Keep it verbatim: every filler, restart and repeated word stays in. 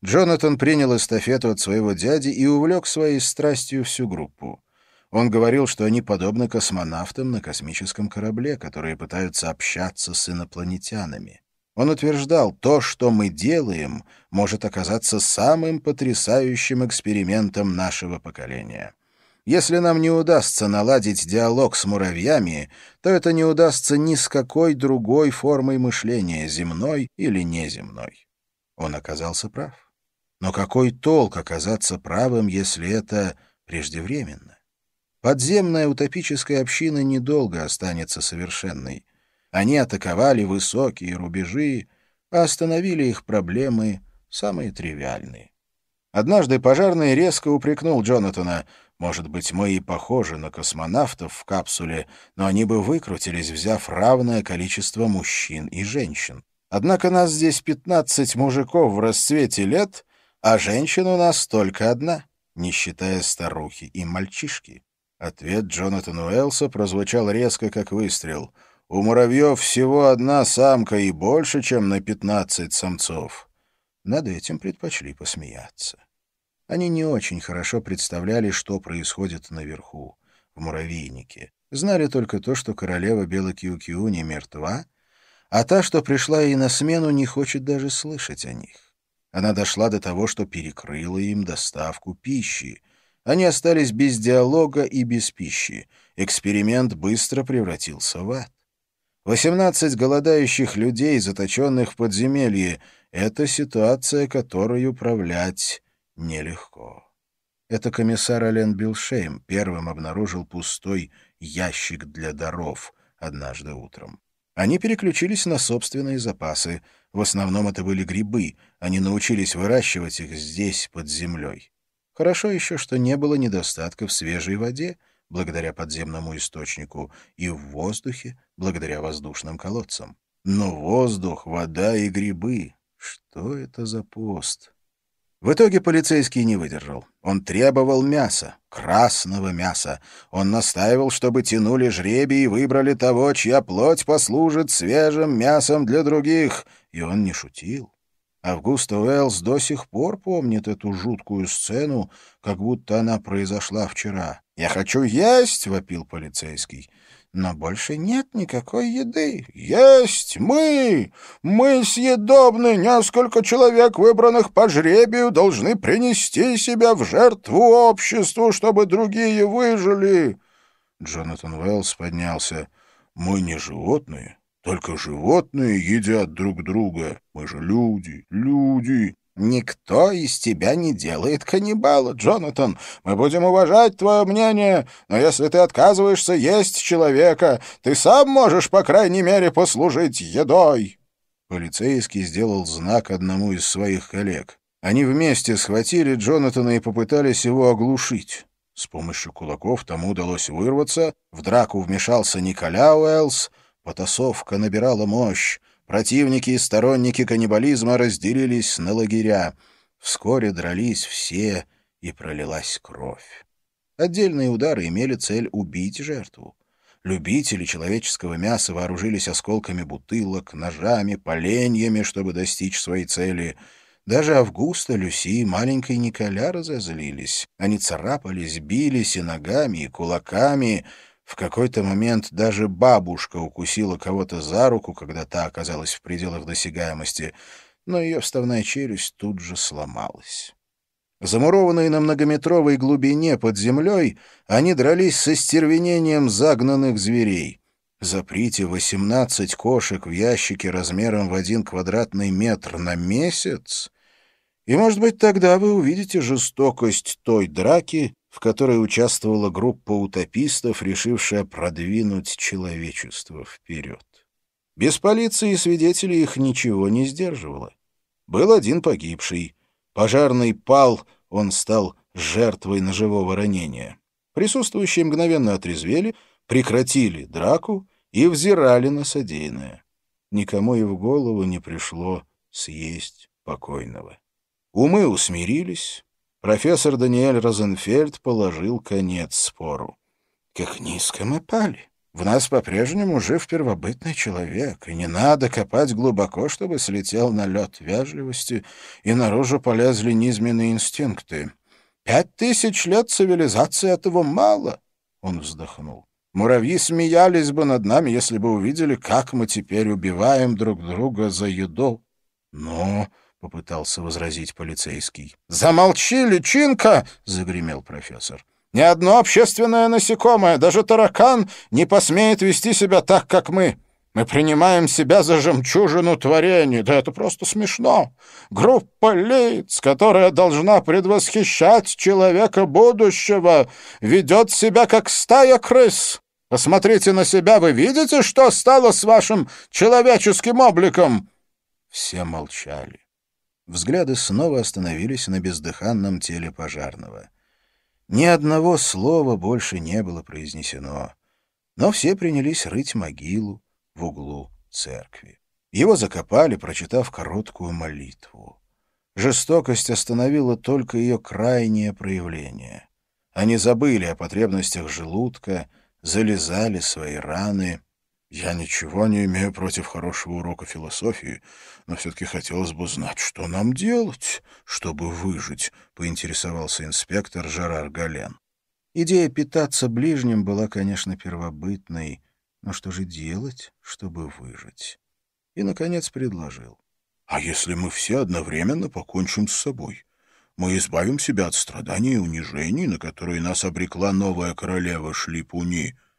Джонатан принял эстафету от своего дяди и увлек своей страстью всю группу. Он говорил, что они подобны космонавтам на космическом корабле, которые пытаются общаться с инопланетянами. Он утверждал, то, что мы делаем, может оказаться самым потрясающим экспериментом нашего поколения. Если нам не удастся наладить диалог с муравьями, то это не удастся ни с какой другой формой мышления, земной или неземной. Он оказался прав. Но какой толк оказаться правым, если это преждевременно? Подземная утопическая община недолго останется совершенной. Они атаковали высокие рубежи, а остановили их проблемы самые тривиальные. Однажды пожарный резко упрекнул Джонатана: «Может быть, мы и похожи на космонавтов в капсуле, но они бы выкрутились, взяв равное количество мужчин и женщин. Однако нас здесь пятнадцать мужиков в расцвете лет, а женщин у нас только одна, не считая старухи и мальчишки». Ответ Джонатана Уэллса прозвучал резко, как выстрел. «У муравьев всего одна самка и больше, чем на пятнадцать самцов». Над этим предпочли посмеяться. Они не очень хорошо представляли, что происходит наверху, в муравейнике. Знали только то, что королева Белокиу-Киу не мертва, а та, что пришла ей на смену, не хочет даже слышать о них. Она дошла до того, что перекрыла им доставку пищи. Они остались без диалога и без пищи. Эксперимент быстро превратился в ад. Восемнадцать голодающих людей, заточенных в подземелье — это ситуация, которой управлять нелегко. Это комиссар Ален Билшейм первым обнаружил пустой ящик для даров однажды утром. Они переключились на собственные запасы. В основном это были грибы. Они научились выращивать их здесь, под землей. Хорошо еще, что не было недостатка в свежей воде, благодаря подземному источнику, и в воздухе, благодаря воздушным колодцам. Но воздух, вода и грибы — что это за пост? В итоге полицейский не выдержал. Он требовал мяса, красного мяса. Он настаивал, чтобы тянули жребий и выбрали того, чья плоть послужит свежим мясом для других. И он не шутил. Августа Уэллс до сих пор помнит эту жуткую сцену, как будто она произошла вчера. «Я хочу есть!» — вопил полицейский. «Но больше нет никакой еды». «Есть мы! Мы съедобны! Несколько человек, выбранных по жребию, должны принести себя в жертву обществу, чтобы другие выжили!» Джонатан Уэллс поднялся. «Мы не животные. Только животные едят друг друга. Мы же люди, люди. Никто из тебя не делает каннибала, Джонатан. Мы будем уважать твое мнение, но если ты отказываешься есть человека, ты сам можешь, по крайней мере, послужить едой». Полицейский сделал знак одному из своих коллег. Они вместе схватили Джонатана и попытались его оглушить. С помощью кулаков тому удалось вырваться, в драку вмешался Николя Уэллс. Потасовка набирала мощь. Противники и сторонники каннибализма разделились на лагеря. Вскоре дрались все, и пролилась кровь. Отдельные удары имели цель убить жертву. Любители человеческого мяса вооружились осколками бутылок, ножами, поленьями, чтобы достичь своей цели. Даже Августа, Люси и маленький Николя разозлились. Они царапались, бились и ногами, и кулаками. В какой-то момент даже бабушка укусила кого-то за руку, когда та оказалась в пределах досягаемости, но ее вставная челюсть тут же сломалась. Замурованные на многометровой глубине под землей, они дрались со стервенением загнанных зверей. Заприте восемнадцать кошек в ящике размером в один квадратный метр на месяц, и, может быть, тогда вы увидите жестокость той драки, в которой участвовала группа утопистов, решившая продвинуть человечество вперед. Без полиции и свидетелей их ничего не сдерживало. Был один погибший. Пожарный пал, он стал жертвой ножевого ранения. Присутствующие мгновенно отрезвели, прекратили драку и взирали на содеянное. Никому и в голову не пришло съесть покойного. Умы усмирились. Профессор Даниэль Розенфельд положил конец спору. «Как низко мы пали! В нас по-прежнему жив первобытный человек, и не надо копать глубоко, чтобы слетел на лед вежливости, и наружу полезли низменные инстинкты. Пять тысяч лет цивилизации этого мало, — он вздохнул. Муравьи смеялись бы над нами, если бы увидели, как мы теперь убиваем друг друга за еду. — Но, — попытался возразить полицейский. — Замолчи, личинка! — загремел профессор. — Ни одно общественное насекомое, даже таракан, не посмеет вести себя так, как мы. Мы принимаем себя за жемчужину творений. Да это просто смешно. Группа лиц, которая должна предвосхищать человека будущего, ведет себя как стая крыс. Посмотрите на себя, вы видите, что стало с вашим человеческим обликом?» Все молчали. Взгляды снова остановились на бездыханном теле пожарного. Ни одного слова больше не было произнесено, но все принялись рыть могилу в углу церкви. Его закопали, прочитав короткую молитву. Жестокость остановила только ее крайнее проявление. Они забыли о потребностях желудка, залезали свои раны. «Я ничего не имею против хорошего урока философии, но все-таки хотелось бы знать, что нам делать, чтобы выжить», — поинтересовался инспектор Жерар Гален. Идея питаться ближним была, конечно, первобытной, но что же делать, чтобы выжить? И, наконец, предложил. «А если мы все одновременно покончим с собой? Мы избавим себя от страданий и унижений, на которые нас обрекла новая королева Шлипуни».